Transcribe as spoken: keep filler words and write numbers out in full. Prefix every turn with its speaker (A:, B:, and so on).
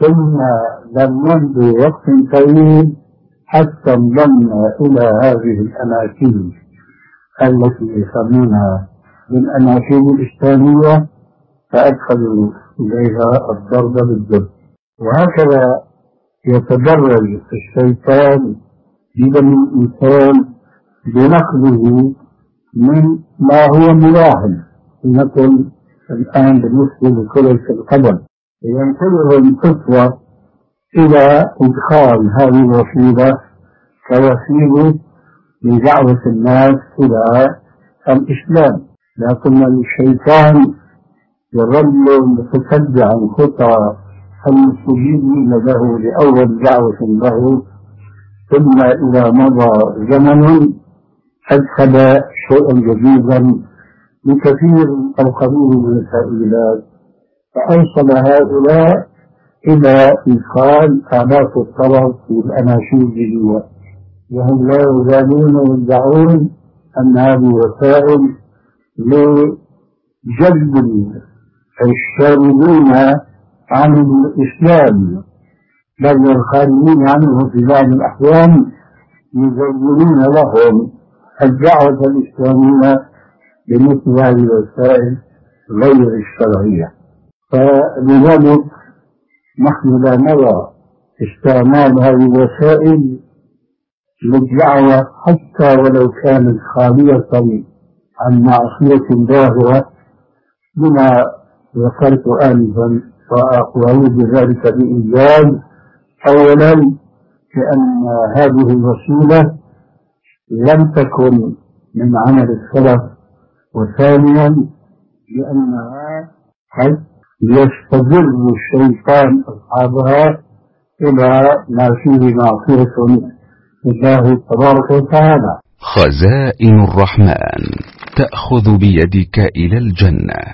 A: ثم لم يمضي وقت طويل حتى انضم إلى هذه الأناشيد التي يسمونها بالأناشيد الإسلامية، فأدخلوا إليها الضرب بالضرب. وهكذا يتدرج الشيطان بدم الإنسان بنقله من ما هو ملاهم. نقول الآن بالنسبة لكرة القدم ينقلهم خطوة إلى إدخال هذه الوسيلة كوسيلة لدعوة الناس إلى الإسلام، لكن الشيطان يظل متتبعا خطى المستجيبين له لأول دعوة له، ثم إذا مضى زمن أدخل شيئا جديدا بكثير أو قليل من التأويلات، فأوصل هؤلاء إلى إدخال آلاف الطلب في الأناشيد الجديدة، وهم لا يزالون يدعون أن هذه وسائل لجلب الشاربين عن الإسلام، بل الخارجين عنه في بعض الأحيان يزينون لهم الدعوة الإسلامية بمثل هذه الوسائل غير الشرعية. فلذلك نحن لا نرى استعمال هذه الوسائل للدعوة حتى ولو كانت خالية عن معصية ظاهرة بما ذكرت آنفا، وأعود ذلك بإيجاز. أولا لأن هذه الوسيلة لم تكن من عمل السلف، وثانيا لأنها قد يستدر الشيطان أصحابها إلى ما فيه معصية الله تبارك وتعالى.
B: خزائن الرحمن تأخذ بيدك إلى الجنة.